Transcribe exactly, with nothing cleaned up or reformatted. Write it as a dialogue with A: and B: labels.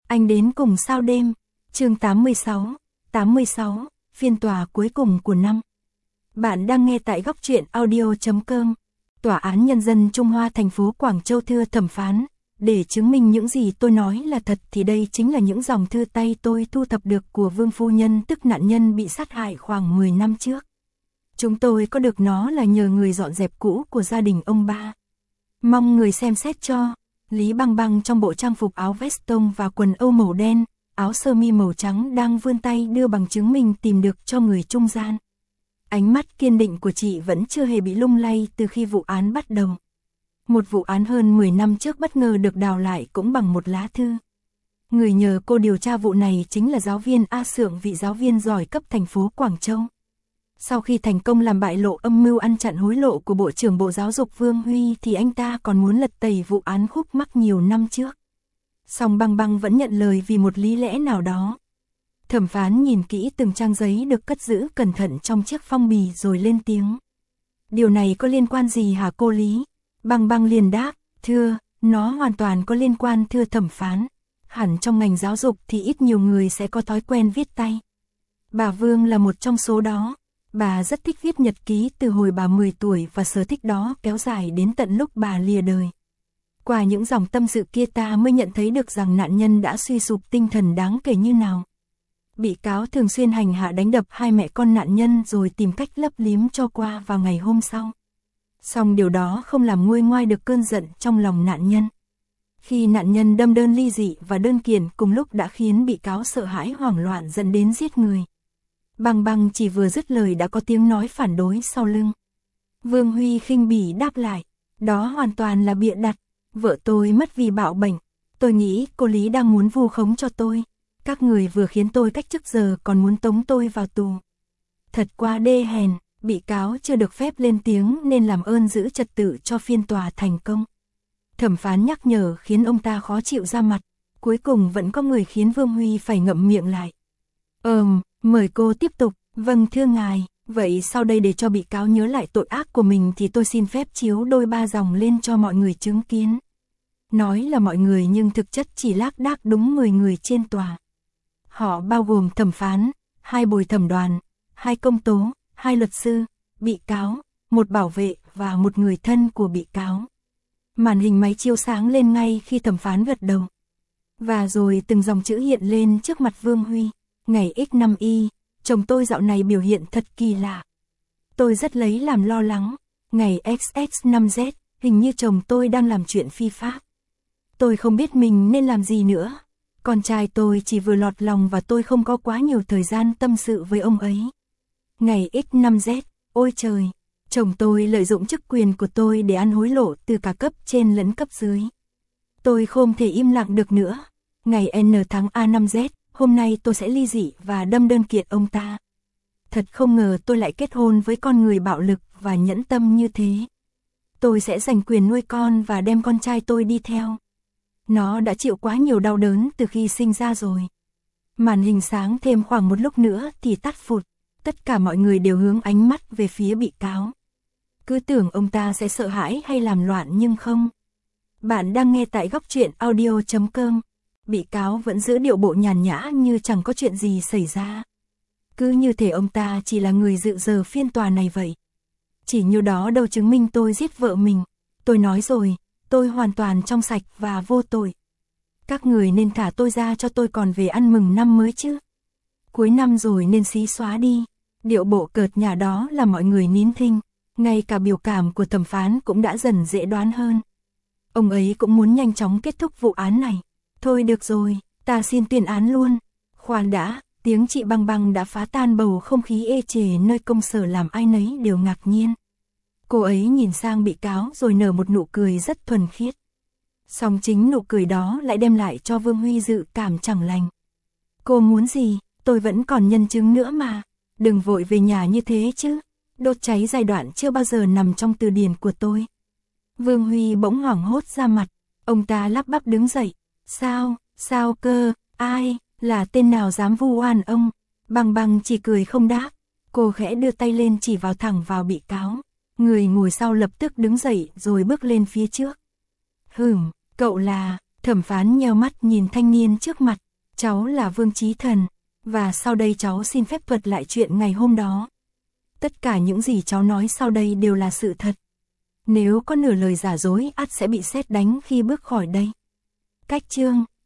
A: Anh đến cùng sao đêm, chương tám mươi sáu, tám mươi sáu, phiên tòa cuối cùng của năm. Bạn đang nghe tại góc truyện audio chấm com. Tòa án Nhân dân Trung Hoa thành phố Quảng Châu thưa thẩm phán, để chứng minh những gì tôi nói là thật thì đây chính là những dòng thư tay tôi thu thập được của Vương phu nhân, tức nạn nhân bị sát hại khoảng mười năm trước. Chúng tôi có được nó là nhờ người dọn dẹp cũ của gia đình ông ba. Mong người xem xét cho. Lý Băng Băng trong bộ trang phục áo vest tông và quần âu màu đen, áo sơ mi màu trắng đang vươn tay đưa bằng chứng mình tìm được cho người trung gian. Ánh mắt kiên định của chị vẫn chưa hề bị lung lay từ khi vụ án bắt đầu. Một vụ án hơn mười năm trước bất ngờ được đào lại cũng bằng một lá thư. Người nhờ cô điều tra vụ này chính là giáo viên A Sượng, vị giáo viên giỏi cấp thành phố Quảng Châu. Sau khi thành công làm bại lộ âm mưu ăn chặn hối lộ của Bộ trưởng Bộ Giáo dục Vương Huy thì anh ta còn muốn lật tẩy vụ án khúc mắc nhiều năm trước. Song Băng Băng vẫn nhận lời vì một lý lẽ nào đó. Thẩm phán nhìn kỹ từng trang giấy được cất giữ cẩn thận trong chiếc phong bì rồi lên tiếng. Điều này có liên quan gì hả cô Lý? Băng Băng liền đáp, thưa, nó hoàn toàn có liên quan thưa thẩm phán. Hẳn trong ngành giáo dục thì ít nhiều người sẽ có thói quen viết tay. Bà Vương là một trong số đó. Bà rất thích viết nhật ký từ hồi bà mười tuổi và sở thích đó kéo dài đến tận lúc bà lìa đời. Qua những dòng tâm sự kia ta mới nhận thấy được rằng nạn nhân đã suy sụp tinh thần đáng kể như nào. Bị cáo thường xuyên hành hạ đánh đập hai mẹ con nạn nhân rồi tìm cách lấp liếm cho qua vào ngày hôm sau. Song điều đó không làm nguôi ngoai được cơn giận trong lòng nạn nhân. Khi nạn nhân đâm đơn ly dị và đơn kiện cùng lúc đã khiến bị cáo sợ hãi hoảng loạn dẫn đến giết người. Băng Băng chỉ vừa dứt lời đã có tiếng nói phản đối sau lưng. Vương Huy khinh bỉ đáp lại, đó hoàn toàn là bịa đặt, vợ tôi mất vì bạo bệnh, tôi nghĩ cô Lý đang muốn vu khống cho tôi, các người vừa khiến tôi cách chức giờ còn muốn tống tôi vào tù. Thật quá đê hèn, bị cáo chưa được phép lên tiếng nên làm ơn giữ trật tự cho phiên tòa thành công. Thẩm phán nhắc nhở khiến ông ta khó chịu ra mặt, cuối cùng vẫn có người khiến Vương Huy phải ngậm miệng lại. Ừm, mời cô tiếp tục, vâng thưa ngài, vậy sau đây để cho bị cáo nhớ lại tội ác của mình thì tôi xin phép chiếu đôi ba dòng lên cho mọi người chứng kiến. Nói là mọi người nhưng thực chất chỉ lác đác đúng mười người trên tòa. Họ bao gồm thẩm phán, hai bồi thẩm đoàn, hai công tố, hai luật sư, bị cáo, một bảo vệ và một người thân của bị cáo. Màn hình máy chiếu sáng lên ngay khi thẩm phán gật đầu. Và rồi từng dòng chữ hiện lên trước mặt Vương Huy. Ngày x năm y, chồng tôi dạo này biểu hiện thật kỳ lạ. Tôi rất lấy làm lo lắng. Ngày ích ích năm Z, hình như chồng tôi đang làm chuyện phi pháp. Tôi không biết mình nên làm gì nữa. Con trai tôi chỉ vừa lọt lòng và tôi không có quá nhiều thời gian tâm sự với ông ấy. Ngày x năm Z, ôi trời, chồng tôi lợi dụng chức quyền của tôi để ăn hối lộ từ cả cấp trên lẫn cấp dưới. Tôi không thể im lặng được nữa. Ngày N tháng A năm Z, hôm nay tôi sẽ ly dị và đâm đơn kiện ông ta. Thật không ngờ tôi lại kết hôn với con người bạo lực và nhẫn tâm như thế. Tôi sẽ giành quyền nuôi con và đem con trai tôi đi theo. Nó đã chịu quá nhiều đau đớn từ khi sinh ra rồi. Màn hình sáng thêm khoảng một lúc nữa thì tắt phụt. Tất cả mọi người đều hướng ánh mắt về phía bị cáo. Cứ tưởng ông ta sẽ sợ hãi hay làm loạn nhưng không. Bạn đang nghe tại góc truyện audio chấm com. Bị cáo vẫn giữ điệu bộ nhàn nhã như chẳng có chuyện gì xảy ra. Cứ như thể ông ta chỉ là người dự giờ phiên tòa này vậy. Chỉ như đó đâu chứng minh tôi giết vợ mình. Tôi nói rồi, tôi hoàn toàn trong sạch và vô tội. Các người nên thả tôi ra cho tôi còn về ăn mừng năm mới chứ. Cuối năm rồi nên xí xóa đi. Điệu bộ cợt nhả đó là mọi người nín thinh. Ngay cả biểu cảm của thẩm phán cũng đã dần dễ đoán hơn. Ông ấy cũng muốn nhanh chóng kết thúc vụ án này. Thôi được rồi, ta xin tuyên án luôn. Khoan đã, tiếng chị Băng Băng đã phá tan bầu không khí ê chề nơi công sở làm ai nấy đều ngạc nhiên. Cô ấy nhìn sang bị cáo rồi nở một nụ cười rất thuần khiết. Song chính nụ cười đó lại đem lại cho Vương Huy dự cảm chẳng lành. Cô muốn gì, tôi vẫn còn nhân chứng nữa mà. Đừng vội về nhà như thế chứ. Đốt cháy giai đoạn chưa bao giờ nằm trong từ điển của tôi. Vương Huy bỗng hoảng hốt ra mặt. Ông ta lắp bắp đứng dậy. Sao, sao cơ, ai, là tên nào dám vu oan ông? Băng Băng chỉ cười không đáp. Cô khẽ đưa tay lên chỉ vào thẳng vào bị cáo. Người ngồi sau lập tức đứng dậy rồi bước lên phía trước. Hửm, cậu là, Thẩm phán nheo mắt nhìn thanh niên trước mặt, cháu là Vương Chí Thần, và sau đây cháu xin phép thuật lại chuyện ngày hôm đó. Tất cả những gì cháu nói sau đây đều là sự thật. Nếu có nửa lời giả dối ắt sẽ bị sét đánh khi bước khỏi đây. Cách chương,